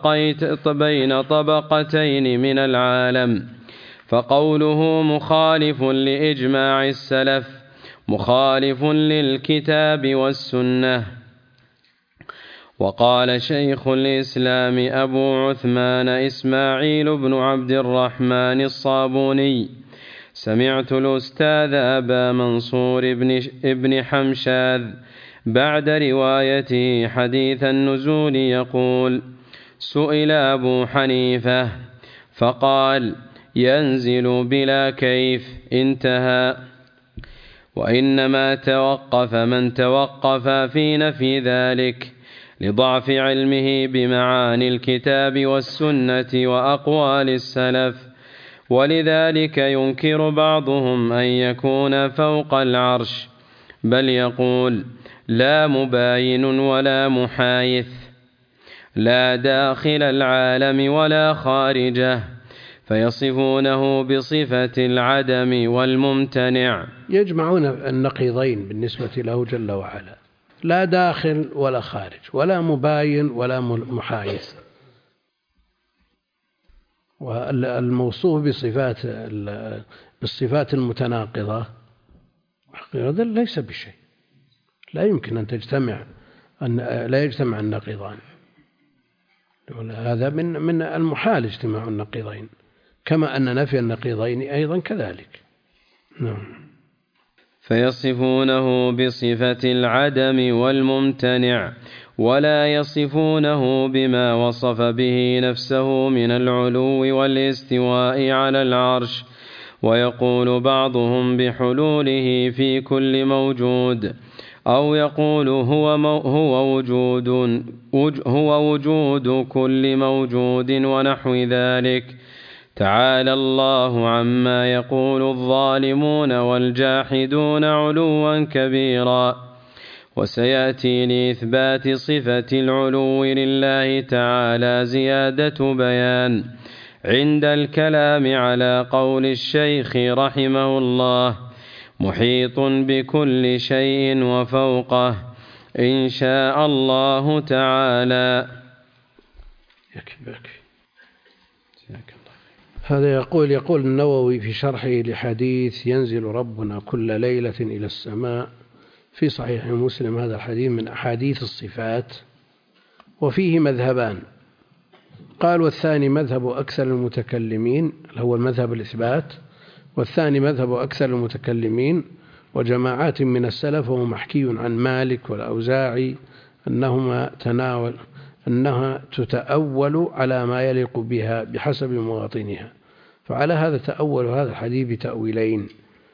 طبقتين من العالم، فقوله مخالف لإجماع السلف، مخالف للكتاب والسنة. وقال شيخ الإسلام أبو عثمان إسماعيل بن عبد الرحمن الصابوني: سمعت الأستاذ أبا منصور ابن حمشاذ بعد روايته حديث النزول يقول: سئل أبو حنيفة فقال: ينزل بلا كيف، انتهى. وإنما توقف من توقف في نفي ذلك لضعف علمه بمعاني الكتاب والسنة وأقوال السلف، ولذلك ينكر بعضهم أن يكون فوق العرش، بل يقول: لا مباين ولا محايث، لا داخل العالم ولا خارجه، فيصفونه بصفة العدم والممتنع. يجمعون النقيضين بالنسبة له جل وعلا، لا داخل ولا خارج، ولا مباين ولا محايث. والموصوف بالصفات المتناقضة هذا ليس بشيء، لا يمكن أن لا يجتمع النقيضان، هذا من المحال اجتماع النقيضين، كما أن نفي النقيضين أيضا كذلك. نعم. فيصفونه بصفة العدم والممتنع، ولا يصفونه بما وصف به نفسه من العلو والاستواء على العرش. ويقول بعضهم بحلوله في كل موجود، أو يقول هو وجود كل موجود ونحو ذلك. تعالى الله عما يقول الظالمون والجاحدون علوا كبيرا. وسيأتي لإثبات صفة العلو لله تعالى زيادة بيان عند الكلام على قول الشيخ رحمه الله: محيط بكل شيء وفوقه، إن شاء الله تعالى. هذا يقول النووي في شرحه لحديث ينزل ربنا كل ليلة إلى السماء في صحيح مسلم. هذا الحديث من أحاديث الصفات، وفيه مذهبان. قال: والثاني مذهب أكثر المتكلمين، هو المذهب الإثبات، والثاني مذهب أكثر المتكلمين وجماعات من السلف، وهو محكي عن مالك والأوزاعي أنها تتأول على ما يليق بها بحسب مواطنها. فعلى هذا تأول هذا الحديث بتأويلين: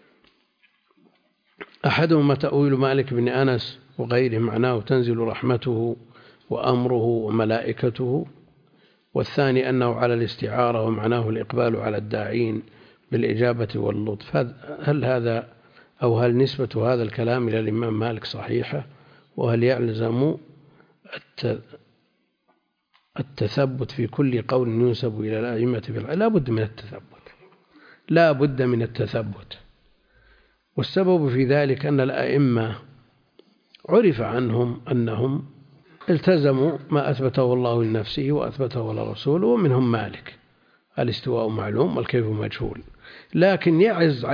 أحدهما تأويل مالك بن أنس وغيره معناه تنزل رحمته وأمره وملائكته، والثاني أنه على الاستعارة ومعناه الإقبال على الداعين بالإجابة واللطف. هل نسبة هذا الكلام إلى الإمام مالك صحيحة؟ وهل يلزم التثبت في كل قول ينسب إلى الأئمة لا بد من التثبت. والسبب في ذلك أن الأئمة عرف عنهم أنهم التزموا ما أثبته الله لنفسه وأثبته لرسوله، ومنهم مالك الاستواء معلوم والكيف مجهول. لكن يعز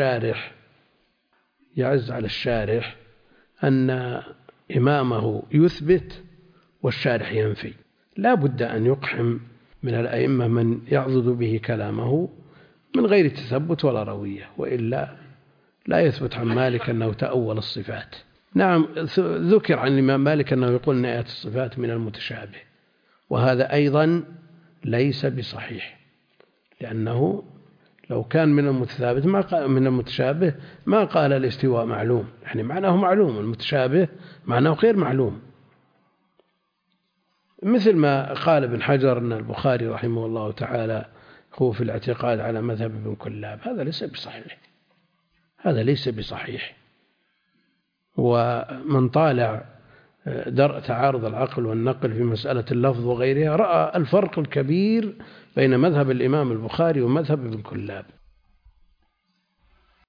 على الشارح أن إمامه يثبت والشارح ينفي. لا بد أن يقحم من الأئمة من يعضد به كلامه من غير تثبت ولا روية، وإلا لا يثبت عن مالك أنه تأول الصفات. نعم، ذكر عن الإمام مالك أنه يقول أن آيات الصفات من المتشابه، وهذا أيضا ليس بصحيح، لأنه لو كان من المتشابه ما قال الاستواء معلوم، يعني معناه معلوم، المتشابه معناه غير معلوم. مثل ما قال ابن حجر أن البخاري رحمه الله تعالى هو في الاعتقاد على مذهب ابن كلاب، هذا ليس بصحيح. ومن طالع درء تعارض العقل والنقل في مسألة اللفظ وغيرها رأى الفرق الكبير بين مذهب الإمام البخاري ومذهب ابن كلاب.